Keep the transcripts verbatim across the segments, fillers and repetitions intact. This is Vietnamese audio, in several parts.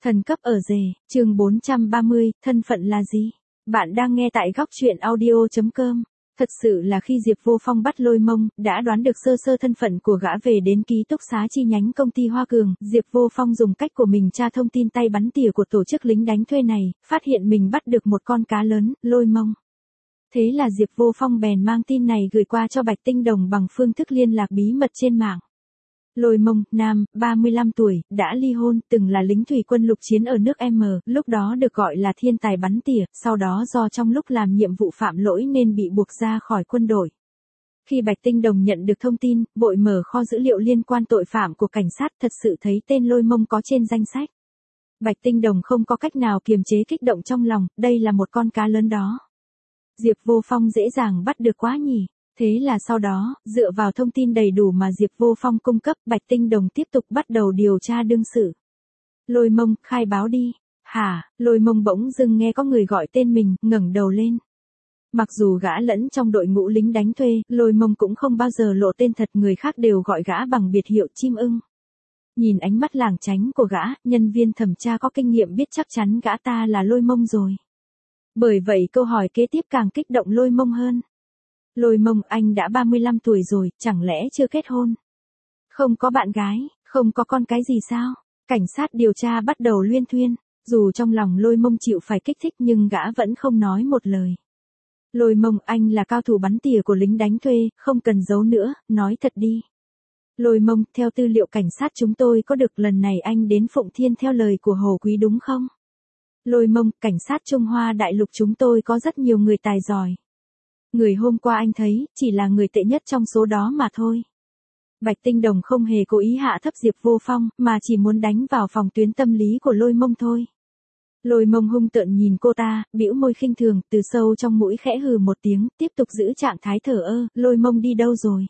Thần cấp ở rể, chương bốn trăm ba mươi, thân phận là gì? Bạn đang nghe tại góc truyện audio chấm com. Thật sự là khi Diệp Vô Phong bắt Lôi Mông, đã đoán được sơ sơ thân phận của gã về đến ký túc xá chi nhánh công ty Hoa Cường, Diệp Vô Phong dùng cách của mình tra thông tin tay bắn tỉa của tổ chức lính đánh thuê này, phát hiện mình bắt được một con cá lớn, Lôi Mông. Thế là Diệp Vô Phong bèn mang tin này gửi qua cho Bạch Tinh Đồng bằng phương thức liên lạc bí mật trên mạng. Lôi Mông, nam, ba mươi lăm tuổi, đã ly hôn, từng là lính thủy quân lục chiến ở nước M, lúc đó được gọi là thiên tài bắn tỉa, sau đó do trong lúc làm nhiệm vụ phạm lỗi nên bị buộc ra khỏi quân đội. Khi Bạch Tinh Đồng nhận được thông tin, vội mở kho dữ liệu liên quan tội phạm của cảnh sát, thật sự thấy tên Lôi Mông có trên danh sách. Bạch Tinh Đồng không có cách nào kiềm chế kích động trong lòng, đây là một con cá lớn đó. Diệp Vô Phong dễ dàng bắt được quá nhỉ. Thế là sau đó, dựa vào thông tin đầy đủ mà Diệp Vô Phong cung cấp, Bạch Tinh Đồng tiếp tục bắt đầu điều tra đương sự. Lôi Mông, khai báo đi. Hả? Lôi Mông bỗng dưng nghe có người gọi tên mình, ngẩng đầu lên. Mặc dù gã lẫn trong đội ngũ lính đánh thuê, Lôi Mông cũng không bao giờ lộ tên thật, người khác đều gọi gã bằng biệt hiệu chim ưng. Nhìn ánh mắt lảng tránh của gã, nhân viên thẩm tra có kinh nghiệm biết chắc chắn gã ta là Lôi Mông rồi. Bởi vậy câu hỏi kế tiếp càng kích động Lôi Mông hơn. Lôi Mông, anh đã ba mươi lăm tuổi rồi, chẳng lẽ chưa kết hôn? Không có bạn gái, không có con cái gì sao? Cảnh sát điều tra bắt đầu luyên thuyên, dù trong lòng Lôi Mông chịu phải kích thích nhưng gã vẫn không nói một lời. Lôi Mông, anh là cao thủ bắn tỉa của lính đánh thuê, không cần giấu nữa, nói thật đi. Lôi Mông, theo tư liệu cảnh sát chúng tôi có được lần này anh đến Phụng Thiên theo lời của Hồ Quý đúng không? Lôi Mông, cảnh sát Trung Hoa Đại Lục chúng tôi có rất nhiều người tài giỏi. Người hôm qua anh thấy, chỉ là người tệ nhất trong số đó mà thôi. Bạch Tinh Đồng không hề cố ý hạ thấp Diệp Vô Phong, mà chỉ muốn đánh vào phòng tuyến tâm lý của Lôi Mông thôi. Lôi Mông hung tợn nhìn cô ta, bĩu môi khinh thường, từ sâu trong mũi khẽ hừ một tiếng, tiếp tục giữ trạng thái thờ ơ. Lôi Mông đi đâu rồi?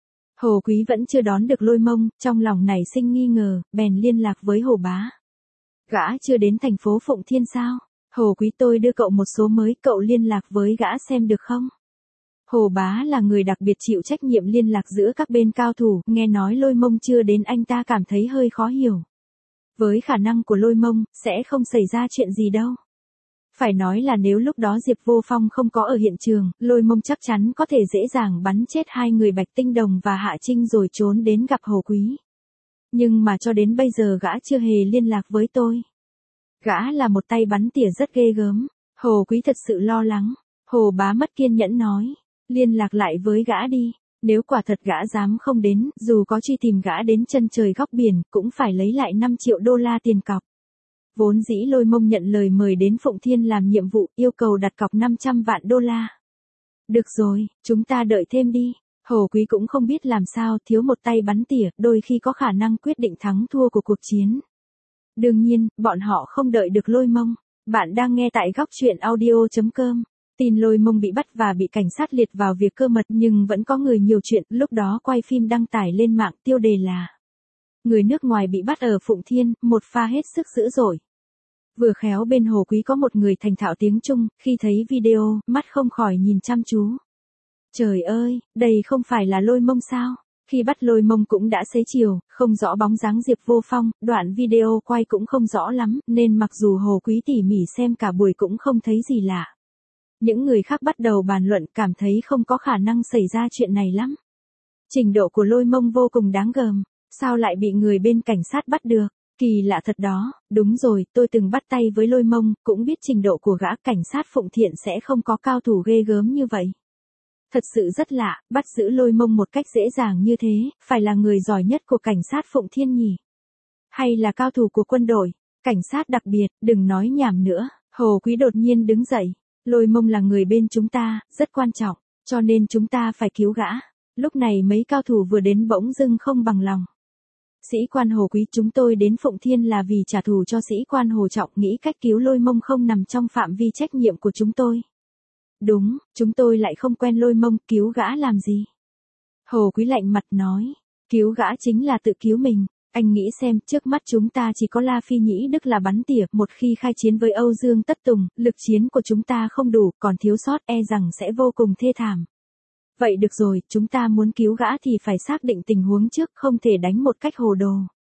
Hồ Quý vẫn chưa đón được Lôi Mông, trong lòng nảy sinh nghi ngờ, bèn liên lạc với Hồ Bá. Gã chưa đến thành phố Phụng Thiên sao? Hồ Quý, tôi đưa cậu một số mới, cậu liên lạc với gã xem được không? Hồ Bá là người đặc biệt chịu trách nhiệm liên lạc giữa các bên cao thủ, nghe nói Lôi Mông chưa đến anh ta cảm thấy hơi khó hiểu. Với khả năng của Lôi Mông, sẽ không xảy ra chuyện gì đâu. Phải nói là nếu lúc đó Diệp Vô Phong không có ở hiện trường, Lôi Mông chắc chắn có thể dễ dàng bắn chết hai người Bạch Tinh Đồng và Hạ Trinh rồi trốn đến gặp Hồ Quý. Nhưng mà cho đến bây giờ gã chưa hề liên lạc với tôi. Gã là một tay bắn tỉa rất ghê gớm. Hồ Quý thật sự lo lắng. Hồ Bá mất kiên nhẫn nói. Liên lạc lại với gã đi, nếu quả thật gã dám không đến, dù có truy tìm gã đến chân trời góc biển, cũng phải lấy lại năm triệu đô la tiền cọc. Vốn dĩ Lôi Mông nhận lời mời đến Phụng Thiên làm nhiệm vụ, yêu cầu đặt cọc năm trăm vạn đô la. Được rồi, chúng ta đợi thêm đi. Hồ Quý cũng không biết làm sao, thiếu một tay bắn tỉa, đôi khi có khả năng quyết định thắng thua của cuộc chiến. Đương nhiên, bọn họ không đợi được Lôi Mông. Bạn đang nghe tại góc truyện audio chấm com. Tin Lôi Mông bị bắt và bị cảnh sát liệt vào việc cơ mật nhưng vẫn có người nhiều chuyện, lúc đó quay phim đăng tải lên mạng, tiêu đề là người nước ngoài bị bắt ở Phụng Thiên, một pha hết sức dữ dội. Vừa khéo bên Hồ Quý có một người thành thạo tiếng Trung, khi thấy video, mắt không khỏi nhìn chăm chú. Trời ơi, đây không phải là Lôi Mông sao? Khi bắt Lôi Mông cũng đã xế chiều, không rõ bóng dáng Diệp Vô Phong, đoạn video quay cũng không rõ lắm, nên mặc dù Hồ Quý tỉ mỉ xem cả buổi cũng không thấy gì lạ. Những người khác bắt đầu bàn luận, cảm thấy không có khả năng xảy ra chuyện này lắm. Trình độ của Lôi Mông vô cùng đáng gờm, sao lại bị người bên cảnh sát bắt được? Kỳ lạ thật đó, đúng rồi, tôi từng bắt tay với Lôi Mông, cũng biết trình độ của gã, cảnh sát Phụng Thiện sẽ không có cao thủ ghê gớm như vậy. Thật sự rất lạ, bắt giữ Lôi Mông một cách dễ dàng như thế, phải là người giỏi nhất của cảnh sát Phụng Thiên nhỉ? Hay là cao thủ của quân đội, cảnh sát đặc biệt, đừng nói nhảm nữa. Hồ Quý đột nhiên đứng dậy. Lôi Mông là người bên chúng ta, rất quan trọng, cho nên chúng ta phải cứu gã. Lúc này mấy cao thủ vừa đến bỗng dưng không bằng lòng. Sĩ quan Hồ Quý, chúng tôi đến Phụng Thiên là vì trả thù cho sĩ quan Hồ Trọng, nghĩ cách cứu Lôi Mông không nằm trong phạm vi trách nhiệm của chúng tôi. Đúng, chúng tôi lại không quen Lôi Mông, cứu gã làm gì? Hồ Quý lạnh mặt nói, cứu gã chính là tự cứu mình. Anh nghĩ xem, trước mắt chúng ta chỉ có La Phi Nhĩ Đức là bắn tỉa, một khi khai chiến với Âu Dương Tất Tùng, lực chiến của chúng ta không đủ, còn thiếu sót e rằng sẽ vô cùng thê thảm. Vậy được rồi, chúng ta muốn cứu gã thì phải xác định tình huống trước, không thể đánh một cách hồ đồ.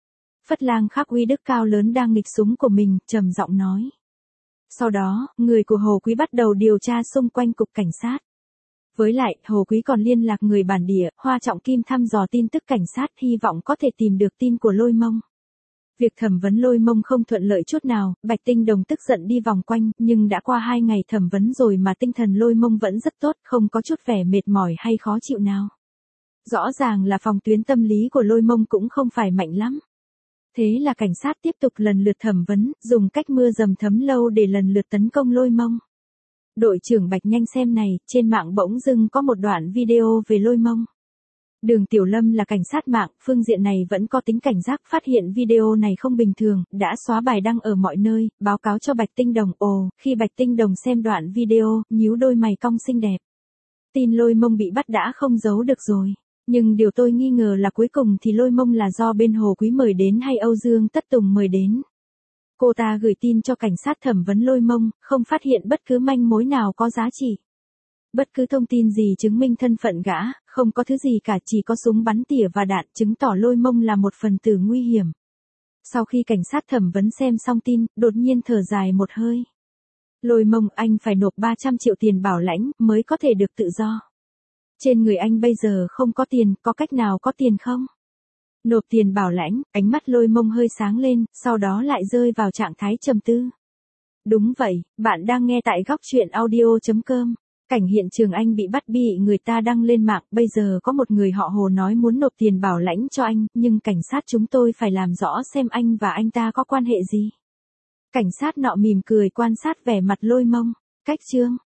Phất Lang Khắc uy đức cao lớn đang nghịch súng của mình, trầm giọng nói. Sau đó, người của Hồ Quý bắt đầu điều tra xung quanh cục cảnh sát. Với lại, Hồ Quý còn liên lạc người bản địa, Hoa Trọng Kim thăm dò tin tức cảnh sát, hy vọng có thể tìm được tin của Lôi Mông. Việc thẩm vấn Lôi Mông không thuận lợi chút nào, Bạch Tinh Đồng tức giận đi vòng quanh, nhưng đã qua hai ngày thẩm vấn rồi mà tinh thần Lôi Mông vẫn rất tốt, không có chút vẻ mệt mỏi hay khó chịu nào. Rõ ràng là phòng tuyến tâm lý của Lôi Mông cũng không phải mạnh lắm. Thế là cảnh sát tiếp tục lần lượt thẩm vấn, dùng cách mưa dầm thấm lâu để lần lượt tấn công Lôi Mông. Đội trưởng Bạch nhanh xem này, trên mạng bỗng dưng có một đoạn video về Lôi Mông. Đường Tiểu Lâm là cảnh sát mạng, phương diện này vẫn có tính cảnh giác, phát hiện video này không bình thường, đã xóa bài đăng ở mọi nơi, báo cáo cho Bạch Tinh Đồng. Ồ, khi Bạch Tinh Đồng xem đoạn video, nhíu đôi mày cong xinh đẹp. Tin Lôi Mông bị bắt đã không giấu được rồi. Nhưng điều tôi nghi ngờ là cuối cùng thì Lôi Mông là do bên Hồ Quý mời đến hay Âu Dương Tất Tùng mời đến. Cô ta gửi tin cho cảnh sát thẩm vấn Lôi Mông, không phát hiện bất cứ manh mối nào có giá trị. Bất cứ thông tin gì chứng minh thân phận gã, không có thứ gì cả, chỉ có súng bắn tỉa và đạn, chứng tỏ Lôi Mông là một phần tử nguy hiểm. Sau khi cảnh sát thẩm vấn xem xong tin, đột nhiên thở dài một hơi. Lôi Mông, anh phải nộp ba trăm triệu tiền bảo lãnh, mới có thể được tự do. Trên người anh bây giờ không có tiền, có cách nào có tiền không? Nộp tiền bảo lãnh, ánh mắt Lôi Mông hơi sáng lên, sau đó lại rơi vào trạng thái trầm tư. Đúng vậy, bạn đang nghe tại góc truyện audio chấm com. Cảnh hiện trường anh bị bắt bị người ta đăng lên mạng, bây giờ có một người họ Hồ nói muốn nộp tiền bảo lãnh cho anh, nhưng cảnh sát chúng tôi phải làm rõ xem anh và anh ta có quan hệ gì. Cảnh sát nọ mỉm cười quan sát vẻ mặt Lôi Mông. Cách chương